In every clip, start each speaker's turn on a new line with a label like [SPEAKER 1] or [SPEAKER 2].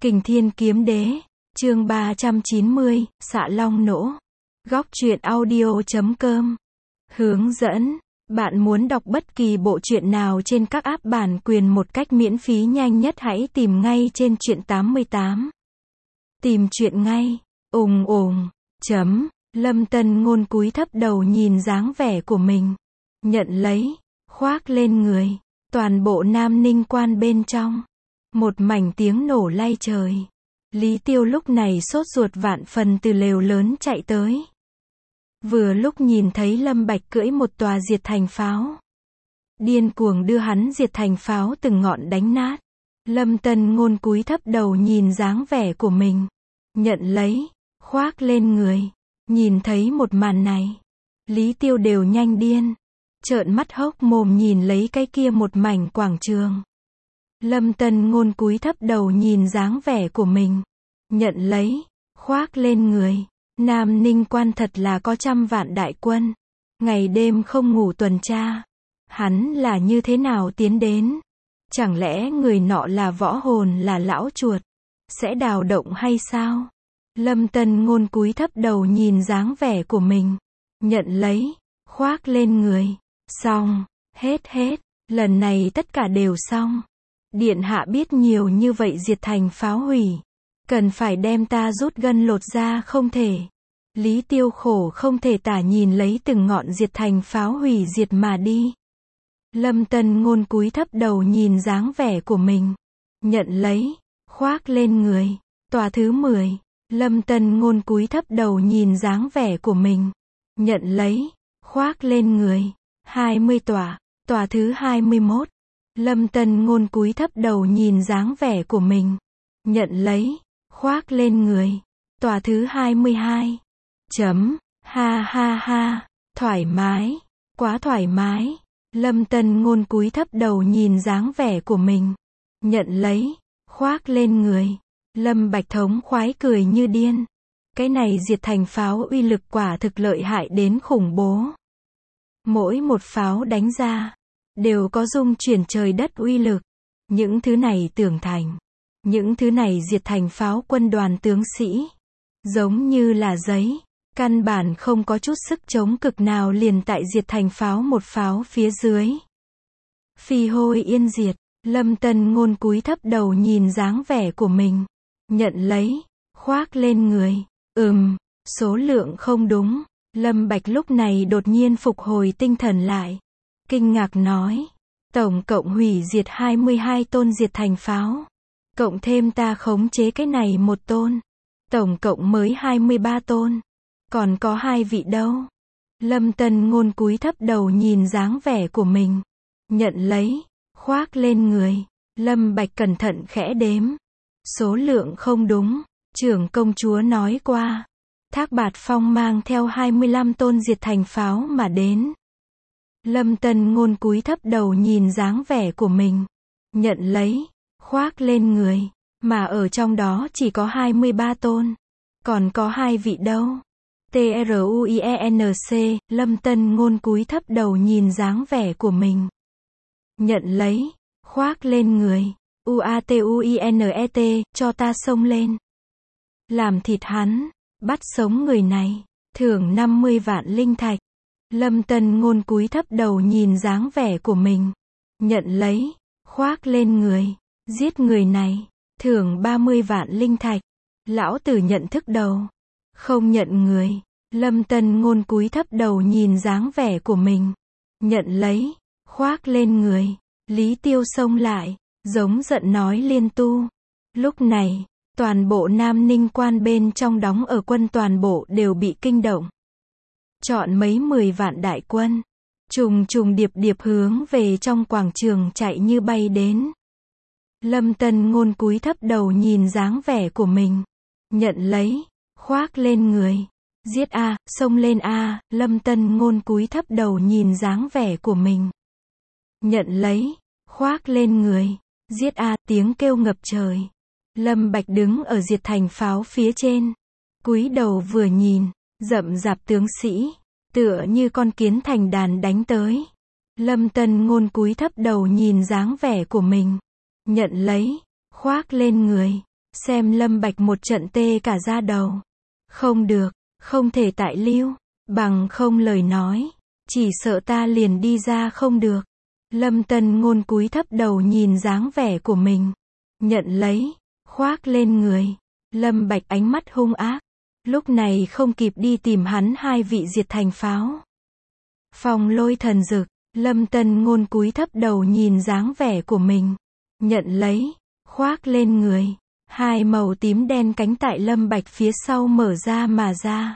[SPEAKER 1] Kình Thiên Kiếm Đế, chương 390, Xạ Long Nỗ. Góc truyện audio.com. Hướng dẫn. Bạn muốn đọc bất kỳ bộ truyện nào trên các app bản quyền một cách miễn phí nhanh nhất hãy tìm ngay trên truyện 88. Tìm truyện ngay. Chấm. Lâm Tân Ngôn cúi thấp đầu nhìn dáng vẻ của mình. Nhận lấy. Khoác lên người. Toàn bộ Nam Ninh quan bên trong. Một mảnh tiếng nổ lay trời. Lý Tiêu lúc này sốt ruột vạn phần từ lều lớn chạy tới. Vừa lúc nhìn thấy Lâm Bạch cưỡi một tòa diệt thành pháo. Điên cuồng đưa hắn diệt thành pháo từng ngọn đánh nát. Lâm Tân Ngôn cúi thấp đầu nhìn dáng vẻ của mình. Nhận lấy. Khoác lên người. Nhìn thấy một màn này. Lý Tiêu đều nhanh điên. Trợn mắt hốc mồm nhìn lấy cái kia một mảnh quảng trường. Lâm Tân Ngôn cúi thấp đầu nhìn dáng vẻ của mình. Nhận lấy. Khoác lên người. Nam Ninh quan thật là có trăm vạn đại quân. Ngày đêm không ngủ tuần tra. Hắn là như thế nào tiến đến? Chẳng lẽ người nọ là võ hồn là lão chuột? Sẽ đào động hay sao? Lâm Tân Ngôn cúi thấp đầu nhìn dáng vẻ của mình. Nhận lấy. Khoác lên người. Xong. Hết. Lần này tất cả đều xong. Điện hạ biết nhiều như vậy diệt thành pháo hủy. Cần phải đem ta rút gân lột da không thể. Lý Tiêu khổ không thể tả nhìn lấy từng ngọn diệt thành pháo hủy diệt mà đi. Lâm Tân Ngôn cúi thấp đầu nhìn dáng vẻ của mình. Nhận lấy. Khoác lên người. Tòa thứ 10. Lâm Tân Ngôn cúi thấp đầu nhìn dáng vẻ của mình. Nhận lấy. Khoác lên người. 20 tòa. Tòa thứ 21. Lâm Tân Ngôn cúi thấp đầu nhìn dáng vẻ của mình. Nhận lấy. Khoác lên người. Tòa thứ 22. Ha. Thoải mái. Quá thoải mái. Lâm Tân Ngôn cúi thấp đầu nhìn dáng vẻ của mình. Nhận lấy. Khoác lên người. Lâm Bạch thống khoái cười như điên. Cái này diệt thành pháo uy lực quả thực lợi hại đến khủng bố. Mỗi một pháo đánh ra đều có rung chuyển trời đất uy lực. Những thứ này tưởng thành. Những thứ này diệt thành pháo quân đoàn tướng sĩ. Giống như là giấy. Căn bản không có chút sức chống cực nào liền tại diệt thành pháo một pháo phía dưới. Phi hôi yên diệt. Lâm Tân Ngôn cúi thấp đầu nhìn dáng vẻ của mình. Nhận lấy. Khoác lên người. Số lượng không đúng. Lâm Bạch lúc này đột nhiên phục hồi tinh thần lại. Kinh ngạc nói. Tổng cộng hủy diệt 22 tôn diệt thành pháo. Cộng thêm ta khống chế cái này một tôn. Tổng cộng mới 23 tôn. Còn có 2 vị đâu. Lâm Tân Ngôn cúi thấp đầu nhìn dáng vẻ của mình. Nhận lấy. Khoác lên người. Lâm Bạch cẩn thận khẽ đếm. Số lượng không đúng. Trưởng công chúa nói qua. Thác Bạt Phong mang theo 25 tôn diệt thành pháo mà đến. Lâm Tân Ngôn cúi thấp đầu nhìn dáng vẻ của mình. Nhận lấy. Khoác lên người. Mà ở trong đó chỉ có 23 tôn. Còn có 2 vị đâu. TRUIENC. Lâm Tân Ngôn cúi thấp đầu nhìn dáng vẻ của mình. Nhận lấy. Khoác lên người. UATUINET. Cho ta xông lên. Làm thịt hắn. Bắt sống người này. Thưởng 50 vạn linh thạch. Lâm Tân Ngôn cúi thấp đầu nhìn dáng vẻ của mình. Nhận lấy. Khoác lên người. Giết người này. Thưởng 30 vạn linh thạch. Lão tử nhận thức đầu. Không nhận người. Lâm Tân Ngôn cúi thấp đầu nhìn dáng vẻ của mình. Nhận lấy. Khoác lên người. Lý Tiêu xông lại. Giống giận nói liên tu. Lúc này. Toàn bộ Nam Ninh quan bên trong đóng ở quân toàn bộ đều bị kinh động. Chọn mấy 10 vạn đại quân. Trùng điệp hướng về trong quảng trường chạy như bay đến. Lâm Tân Ngôn cúi thấp đầu nhìn dáng vẻ của mình. Nhận lấy. Khoác lên người. Giết a, xông lên a. Lâm Tân Ngôn cúi thấp đầu nhìn dáng vẻ của mình. Nhận lấy. Khoác lên người. Giết a, tiếng kêu ngập trời. Lâm Bạch đứng ở diệt thành pháo phía trên. Cúi đầu vừa nhìn. Rậm rạp tướng sĩ. Tựa như con kiến thành đàn đánh tới. Lâm Tân Ngôn cúi thấp đầu nhìn dáng vẻ của mình. Nhận lấy. Khoác lên người. xem Lâm Bạch một trận tê cả da đầu. Không được, không thể tại lưu, bằng không lời nói, chỉ sợ ta liền đi ra không được. Lâm Tân Ngôn cúi thấp đầu nhìn dáng vẻ của mình, nhận lấy, khoác lên người. Lâm Bạch ánh mắt hung ác, lúc này không kịp đi tìm hắn hai vị diệt thành pháo. Phong lôi thần dực, Lâm Tân Ngôn cúi thấp đầu nhìn dáng vẻ của mình, nhận lấy, khoác lên người. Hai màu tím đen cánh tại Lâm Bạch phía sau mở ra mà ra.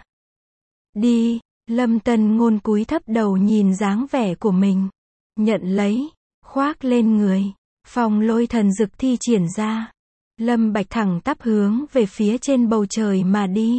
[SPEAKER 1] Đi, Lâm Tân Ngôn cúi thấp đầu nhìn dáng vẻ của mình, nhận lấy, khoác lên người. Phong lôi thần dực thi triển ra. Lâm Bạch thẳng tắp hướng về phía trên bầu trời mà đi.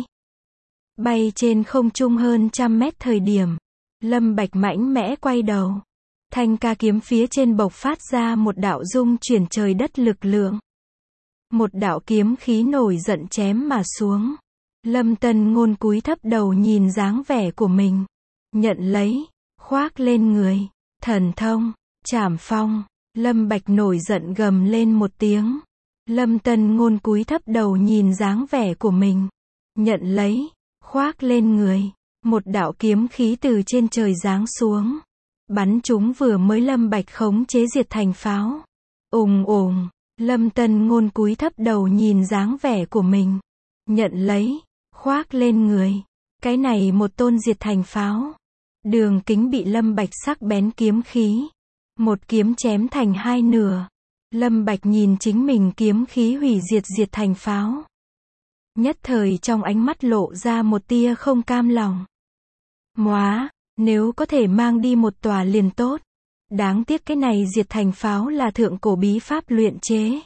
[SPEAKER 1] Bay trên không trung hơn 100 mét thời điểm, Lâm Bạch mạnh mẽ quay đầu. Thanh ca kiếm phía trên bộc phát ra một đạo dung chuyển trời đất lực lượng. Một đạo kiếm khí nổi giận chém mà xuống. Lâm Tân Ngôn cúi thấp đầu nhìn dáng vẻ của mình, nhận lấy, khoác lên người. Thần thông, trảm phong. Lâm Bạch nổi giận gầm lên một tiếng. Lâm Tân Ngôn cúi thấp đầu nhìn dáng vẻ của mình, nhận lấy, khoác lên người. Một đạo kiếm khí từ trên trời giáng xuống, bắn chúng vừa mới Lâm Bạch khống chế diệt thành pháo. Ùng ùng, Lâm Tân Ngôn cúi thấp đầu nhìn dáng vẻ của mình, nhận lấy, khoác lên người. Cái này một tôn diệt thành pháo. Đường kính bị Lâm Bạch sắc bén kiếm khí, một kiếm chém thành hai nửa. Lâm Bạch nhìn chính mình kiếm khí hủy diệt thành pháo. Nhất thời trong ánh mắt lộ ra một tia không cam lòng. Móa, nếu có thể mang đi một tòa liền tốt. Đáng tiếc cái này diệt thành pháo là thượng cổ bí pháp luyện chế,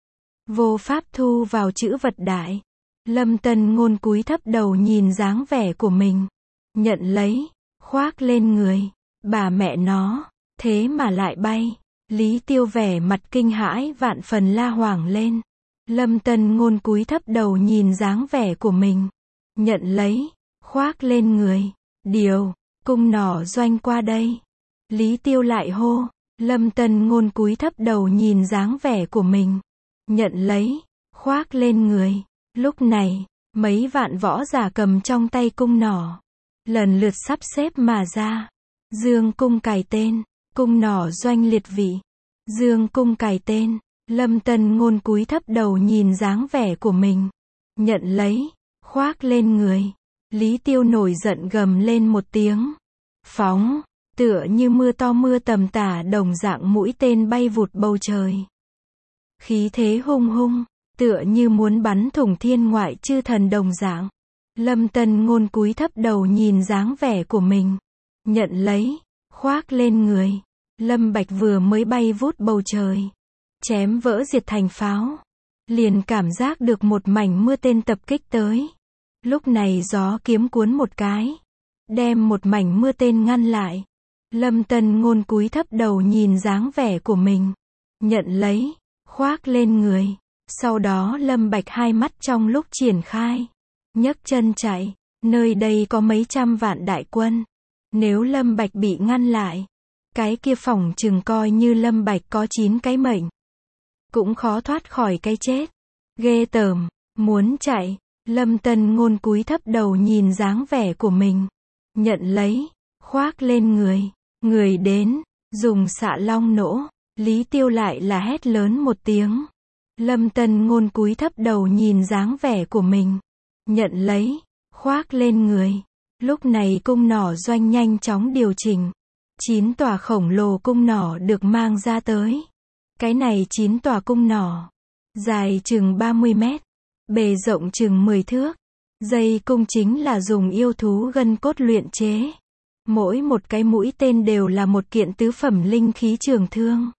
[SPEAKER 1] vô pháp thu vào chữ vật đại. Lâm Tân Ngôn cúi thấp đầu nhìn dáng vẻ của mình, nhận lấy, khoác lên người. Bà mẹ nó, thế mà lại bay. Lý Tiêu vẻ mặt kinh hãi vạn phần la hoảng lên. Lâm Tân Ngôn cúi thấp đầu nhìn dáng vẻ của mình, nhận lấy, khoác lên người. Điều, cung nỏ doanh qua đây. Lý Tiêu lại hô. Lâm Tân Ngôn cúi thấp đầu nhìn dáng vẻ của mình, nhận lấy, khoác lên người. Lúc này, mấy vạn võ giả cầm trong tay cung nỏ, lần lượt sắp xếp mà ra. Dương cung cài tên, cung nỏ doanh liệt vị. Dương cung cài tên. Lâm Tân Ngôn cúi thấp đầu nhìn dáng vẻ của mình, nhận lấy, khoác lên người. Lý Tiêu nổi giận gầm lên một tiếng. Phóng, tựa như mưa to mưa tầm tả đồng dạng mũi tên bay vụt bầu trời. Khí thế hung hung, tựa như muốn bắn thủng thiên ngoại chư thần đồng dạng. Lâm Tân Ngôn cúi thấp đầu nhìn dáng vẻ của mình, nhận lấy, khoác lên người. Lâm Bạch vừa mới bay vút bầu trời, chém vỡ diệt thành pháo, liền cảm giác được một mảnh mưa tên tập kích tới. Lúc này gió kiếm cuốn một cái, đem một mảnh mưa tên ngăn lại. Lâm Tân Ngôn cúi thấp đầu nhìn dáng vẻ của mình, nhận lấy, khoác lên người. Sau đó Lâm Bạch hai mắt trong lúc triển khai, nhấc chân chạy. Nơi đây có mấy trăm vạn đại quân, nếu Lâm Bạch bị ngăn lại, cái kia phỏng chừng coi như Lâm Bạch có 9 cái mệnh, cũng khó thoát khỏi cái chết. Ghê tởm, muốn chạy. Lâm Tân Ngôn cúi thấp đầu nhìn dáng vẻ của mình, nhận lấy, khoác lên người. Người đến, dùng xạ long nỗ. Lý Tiêu lại là hét lớn một tiếng. Lâm Tân Ngôn cúi thấp đầu nhìn dáng vẻ của mình, nhận lấy, khoác lên người. Lúc này cung nỏ doanh nhanh chóng điều chỉnh. 9 tòa khổng lồ cung nỏ được mang ra tới. Cái này 9 tòa cung nỏ, dài chừng 30 mét, bề rộng chừng 10 thước. Dây cung chính là dùng yêu thú gân cốt luyện chế. Mỗi một cái mũi tên đều là một kiện tứ phẩm linh khí trường thương.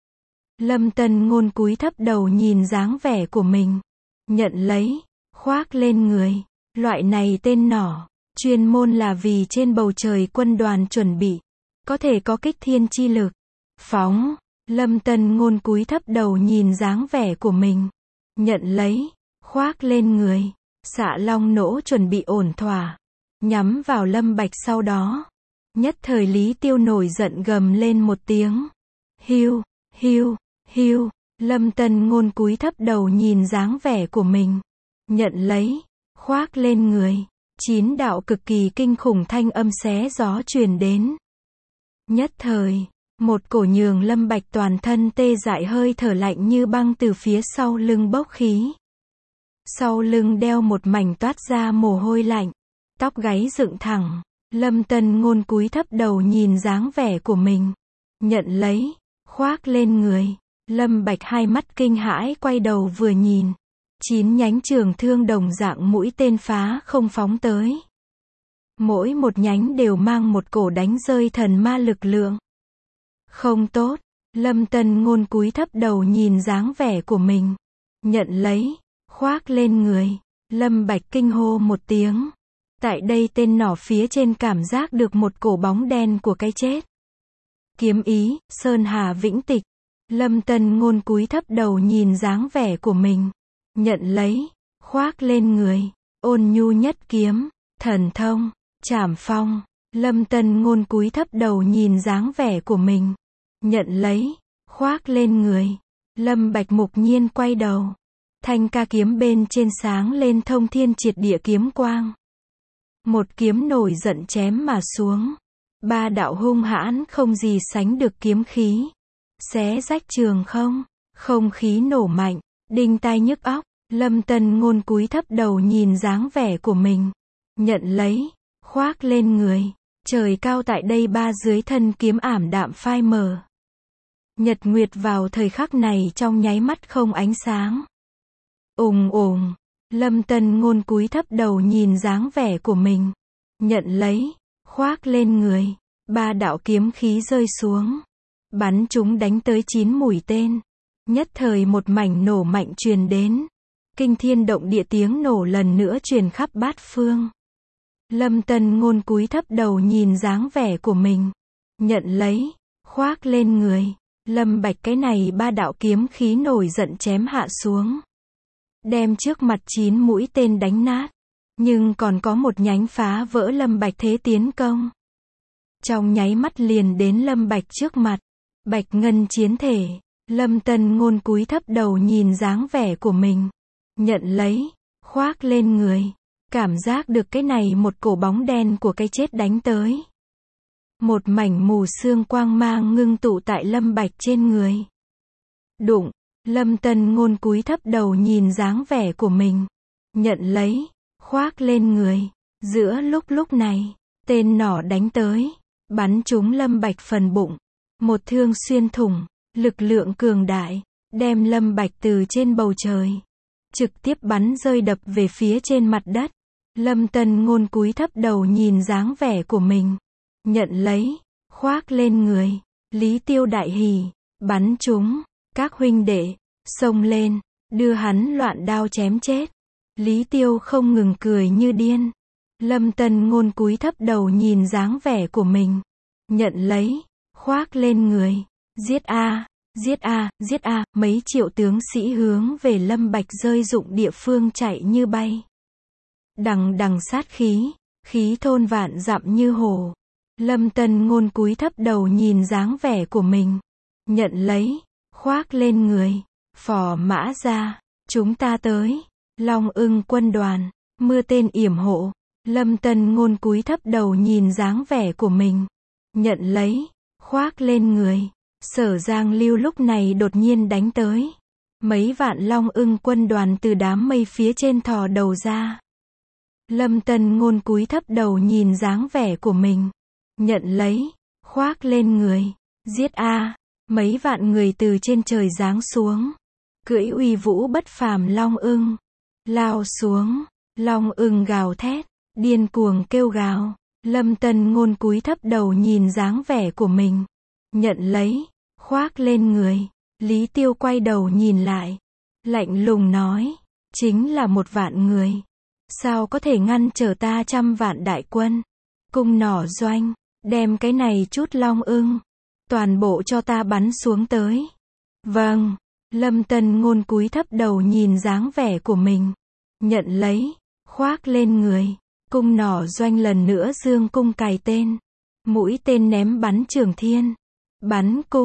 [SPEAKER 1] Lâm Tân Ngôn cúi thấp đầu nhìn dáng vẻ của mình, nhận lấy, khoác lên người. Loại này tên nỏ, chuyên môn là vì trên bầu trời quân đoàn chuẩn bị, có thể có kích thiên chi lực. Phóng, Lâm Tân Ngôn cúi thấp đầu nhìn dáng vẻ của mình, nhận lấy, khoác lên người. Xạ long nỗ chuẩn bị ổn thỏa, nhắm vào Lâm Bạch. Sau đó, nhất thời Lý Tiêu nổi giận gầm lên một tiếng. Hiu, hiu, hiu, Lâm Tân Ngôn cúi thấp đầu nhìn dáng vẻ của mình. Nhận lấy. Khoác lên người. 9 đạo cực kỳ kinh khủng thanh âm xé gió truyền đến. Nhất thời, một cổ nhường Lâm Bạch toàn thân tê dại hơi thở lạnh như băng từ phía sau lưng bốc khí. Sau lưng đeo một mảnh toát ra mồ hôi lạnh. Tóc gáy dựng thẳng. Lâm Tân Ngôn cúi thấp đầu nhìn dáng vẻ của mình. Nhận lấy. Khoác lên người. Lâm Bạch hai mắt kinh hãi quay đầu vừa nhìn. 9 nhánh trường thương đồng dạng mũi tên phá không phóng tới. Mỗi một nhánh đều mang một cổ đánh rơi thần ma lực lượng. Không tốt. Lâm Tân Ngôn cúi thấp đầu nhìn dáng vẻ của mình. Nhận lấy. Khoác lên người. Lâm Bạch kinh hô một tiếng. Tại đây tên nỏ phía trên cảm giác được một cổ bóng đen của cái chết. Kiếm ý, Sơn Hà Vĩnh Tịch. Lâm Tân Ngôn cúi thấp đầu nhìn dáng vẻ của mình. Nhận lấy. Khoác lên người. Ôn nhu nhất kiếm. Thần thông. Trảm phong. Lâm Tân Ngôn cúi thấp đầu nhìn dáng vẻ của mình. Nhận lấy. Khoác lên người. Lâm Bạch mục nhiên quay đầu. Thanh ca kiếm bên trên sáng lên thông thiên triệt địa kiếm quang. Một kiếm nổi giận chém mà xuống. 3 đạo hung hãn không gì sánh được kiếm khí. Xé rách trường không. Không khí nổ mạnh. Đinh tai nhức óc. Lâm Tân Ngôn cúi thấp đầu nhìn dáng vẻ của mình. Nhận lấy. Khoác lên người. Trời cao tại đây ba dưới thân kiếm ảm đạm phai mờ. Nhật nguyệt vào thời khắc này trong nháy mắt không ánh sáng. Ùng ùng. Lâm Tân Ngôn cúi thấp đầu nhìn dáng vẻ của mình. Nhận lấy. Khoác lên người. 3 đạo kiếm khí rơi xuống. Bắn chúng đánh tới 9 mũi tên. Nhất thời một mảnh nổ mạnh truyền đến. Kinh thiên động địa tiếng nổ lần nữa truyền khắp bát phương. Lâm Tân Ngôn cúi thấp đầu nhìn dáng vẻ của mình. Nhận lấy. Khoác lên người. Lâm Bạch cái này 3 đạo kiếm khí nổi giận chém hạ xuống. Đem trước mặt 9 mũi tên đánh nát. Nhưng còn có một nhánh phá vỡ Lâm Bạch thế tiến công. Trong nháy mắt liền đến Lâm Bạch trước mặt. Bạch ngân chiến thể. Lâm Tân Ngôn cúi thấp đầu nhìn dáng vẻ của mình. Nhận lấy. Khoác lên người. Cảm giác được cái này một cổ bóng đen của cái chết đánh tới. Một mảnh mù sương quang mang ngưng tụ tại Lâm Bạch trên người. Đụng. Lâm Tân Ngôn cúi thấp đầu nhìn dáng vẻ của mình. Nhận lấy. Khoác lên người. Giữa lúc này, tên nỏ đánh tới. Bắn trúng Lâm Bạch phần bụng. Một thương xuyên thủng. Lực lượng cường đại. Đem Lâm Bạch từ trên bầu trời. Trực tiếp bắn rơi đập về phía trên mặt đất. Lâm Tân Ngôn cúi thấp đầu nhìn dáng vẻ của mình. Nhận lấy. Khoác lên người. Lý Tiêu đại hỉ. Bắn trúng. Các huynh đệ. Xông lên. Đưa hắn loạn đao chém chết. Lý Tiêu không ngừng cười như điên. Lâm Tân Ngôn cúi thấp đầu nhìn dáng vẻ của mình. Nhận lấy. Khoác lên người. Giết a, giết a, giết a. Mấy triệu tướng sĩ hướng về Lâm Bạch rơi rụng địa phương chạy như bay. Đằng đằng sát khí. Khí thôn vạn dặm như hổ. Lâm Tân Ngôn cúi thấp đầu nhìn dáng vẻ của mình. Nhận lấy. Khoác lên người. Phò mã ra. Chúng ta tới. Long ưng quân đoàn. Mưa tên yểm hộ. Lâm Tân Ngôn cúi thấp đầu nhìn dáng vẻ của mình. Nhận lấy. Khoác lên người. Sở Giang Lưu lúc này đột nhiên đánh tới. Mấy vạn long ưng quân đoàn từ đám mây phía trên thò đầu ra. Lâm Tân Ngôn cúi thấp đầu nhìn dáng vẻ của mình. Nhận lấy. Khoác lên người. Giết a. Mấy vạn người từ trên trời giáng xuống. Cưỡi uy vũ bất phàm long ưng. Lao xuống. Long ưng gào thét. Điên cuồng kêu gào. Lâm Tân Ngôn cúi thấp đầu nhìn dáng vẻ của mình. Nhận lấy. Khoác lên người. Lý Tiêu quay đầu nhìn lại. Lạnh lùng nói. Chính là 1 vạn người. Sao có thể ngăn trở ta 100 vạn đại quân. Cung nỏ doanh. Đem cái này chút long ưng. Toàn bộ cho ta bắn xuống tới. Vâng. Lâm Tân Ngôn cúi thấp đầu nhìn dáng vẻ của mình. Nhận lấy. Khoác lên người. Cung nỏ doanh lần nữa dương cung cài tên. Mũi tên ném bắn trường thiên. Bắn cung.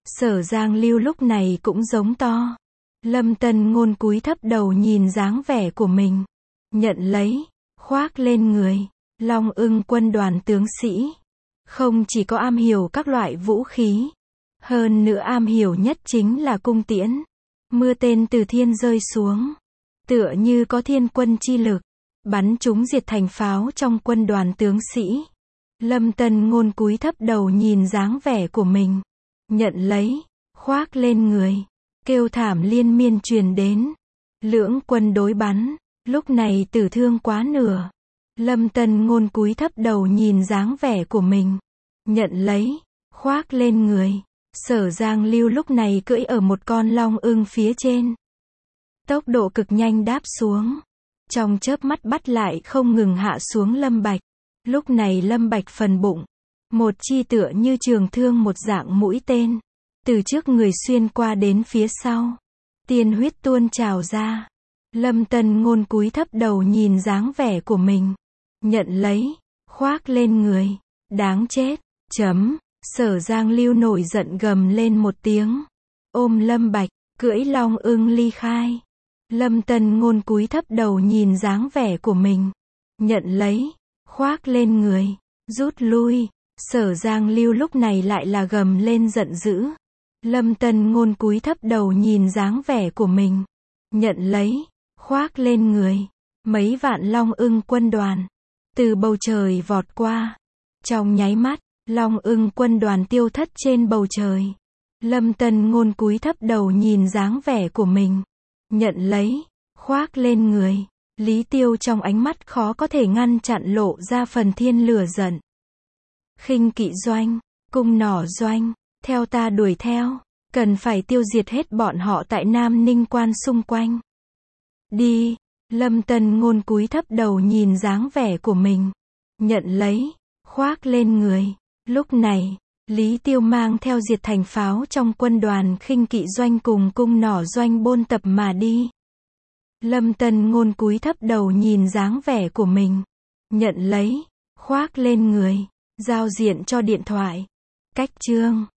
[SPEAKER 1] Sở Giang Lưu lúc này cũng giống to. Lâm Tân Ngôn cúi thấp đầu nhìn dáng vẻ của mình. Nhận lấy, khoác lên người. Long Ưng quân đoàn tướng sĩ. Không chỉ có am hiểu các loại vũ khí. Hơn nữa am hiểu nhất chính là cung tiễn. Mưa tên từ thiên rơi xuống. Tựa như có thiên quân chi lực. Bắn chúng diệt thành pháo trong quân đoàn tướng sĩ. Lâm Tân Ngôn cúi thấp đầu nhìn dáng vẻ của mình. Nhận lấy, khoác lên người. Kêu thảm liên miên truyền đến. Lưỡng quân đối bắn. Lúc này tử thương quá nửa. Lâm Tân Ngôn cúi thấp đầu nhìn dáng vẻ của mình. Nhận lấy, khoác lên người. Sở Giang Lưu lúc này cưỡi ở một con long ưng phía trên. Tốc độ cực nhanh đáp xuống. Trong chớp mắt bắt lại không ngừng hạ xuống Lâm Bạch. Lúc này Lâm Bạch phần bụng. Một chi tựa như trường thương một dạng mũi tên. Từ trước người xuyên qua đến phía sau. Tiên huyết tuôn trào ra. Lâm Tân Ngôn cúi thấp đầu nhìn dáng vẻ của mình. Nhận lấy, khoác lên người. Đáng chết, chấm. Sở Giang Lưu nổi giận gầm lên một tiếng. Ôm Lâm Bạch, cưỡi long ưng ly khai. Lâm Tân Ngôn cúi thấp đầu nhìn dáng vẻ của mình. Nhận lấy, khoác lên người. Rút lui. Sở Giang Lưu lúc này lại là gầm lên giận dữ. Lâm Tân Ngôn cúi thấp đầu nhìn dáng vẻ của mình. Nhận lấy, khoác lên người. Mấy vạn long ưng quân đoàn. Từ bầu trời vọt qua. Trong nháy mắt, long ưng quân đoàn tiêu thất trên bầu trời. Lâm Tân Ngôn cúi thấp đầu nhìn dáng vẻ của mình. Nhận lấy, khoác lên người. Lý Tiêu trong ánh mắt khó có thể ngăn chặn lộ ra phần thiên lửa giận. Khinh kỵ doanh, cung nỏ doanh, theo ta đuổi theo. Cần phải tiêu diệt hết bọn họ tại Nam Ninh quan xung quanh. Đi. Lâm Tân Ngôn cúi thấp đầu nhìn dáng vẻ của mình. Nhận lấy, khoác lên người. Lúc này, Lý Tiêu mang theo diệt thành pháo trong quân đoàn khinh kỵ doanh cùng cung nỏ doanh bôn tập mà đi. Lâm Tân Ngôn cúi thấp đầu nhìn dáng vẻ của mình. Nhận lấy, khoác lên người. Giao diện cho điện thoại. Cách chương